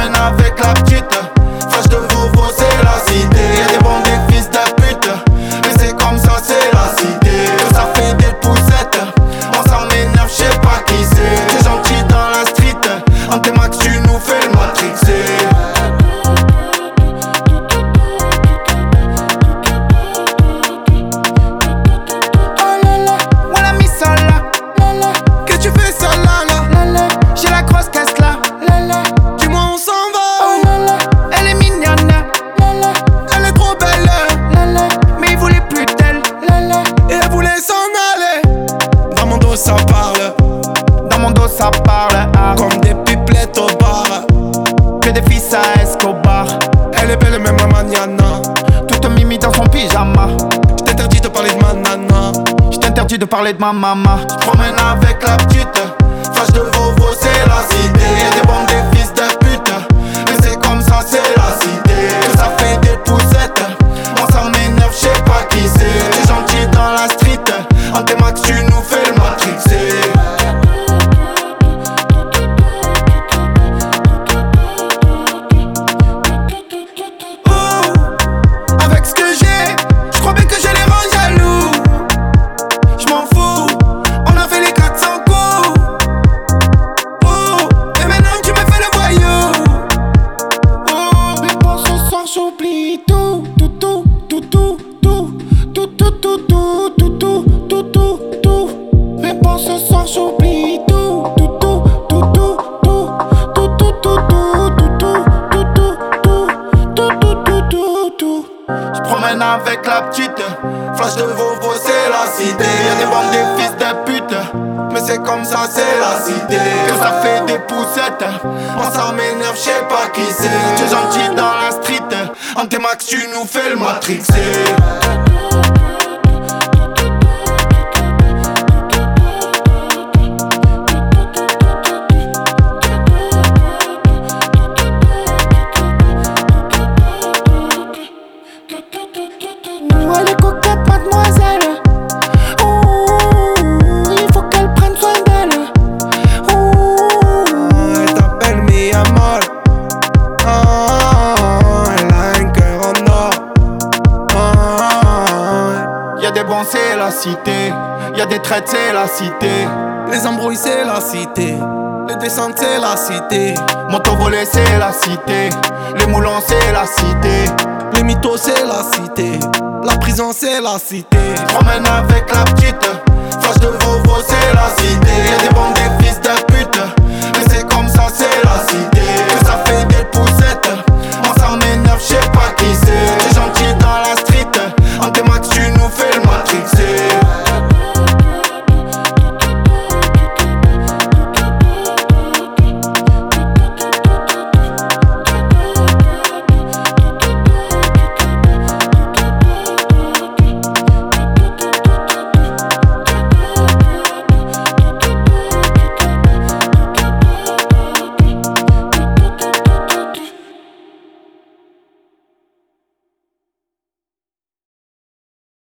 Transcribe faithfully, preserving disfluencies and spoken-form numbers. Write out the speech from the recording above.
promène avec la petite. Flash de Vovo, c'est la cité. Y'a des bons des fils de pute, mais c'est comme ça, c'est la cité. Que ça fait des poussettes, moi ça m'énerve, j'sais pas qui c'est. T'es gentil dans la street, en T-Max tu nous fais le matrixer. Ça parle, dans mon dos ça parle, ah. Comme des pipelettes au bar, que des fils à Escobar. Elle est belle même à mañana, toute mimi dans son pyjama. J't'interdis de parler de ma nana, j't'interdis de parler de ma maman. J'promène avec la petite, flash de Vovo, c'est la cité. Y'a des bandes des fils de pute, mais c'est comme ça, c'est la cité. Que ça fait des poussettes, moi ça m'énerve, j'sais pas qui c'est. T'es gentil dans la street, en T-Max tu nous fais le matrixer. Oh, avec ce que j'ai, j'crois bien que je les rends jaloux. J'm'en fous, on a fait les quatre cents coups. Oh, et maintenant tu me fais le voyou. Oh, mais pour ce soir j'oublie tout, tout, tout, tout, tout, tout, tout, tout, tout, tout, tout, tout, tout, tout, tout. Mais pour ce soir j'oublie tout, tout, tout, tout, tout, tout, tout, tout, tout, tout, tout, tout, tout, tout, tout, tout, tout. J'promène avec la petite, flash de Vovo, c'est la cité. Y'a des bandes des fils de pute, mais c'est comme ça, c'est la cité. Que ça fait des poussettes, moi ça m'énerve, j'sais pas qui c'est. T'es gentil dans la street, en T-Max tu nous fais le matrixer. Elle est coquette, mademoiselle. Ouh, il faut qu'elle prenne soin d'elle. Ouh, elle t'appelle mi amor. Oh, elle a un cœur en or. Oh, y'a des bons, c'est la cité. Y'a des traites, c'est la cité. les embrouilles c'est la cité, les descentes c'est la cité, moto volé c'est la cité. Les moulons c'est la cité. les mythos c'est la cité, la prison c'est la cité. Promène avec la petite, flash de Vovo c'est la cité. Y'a des bandes des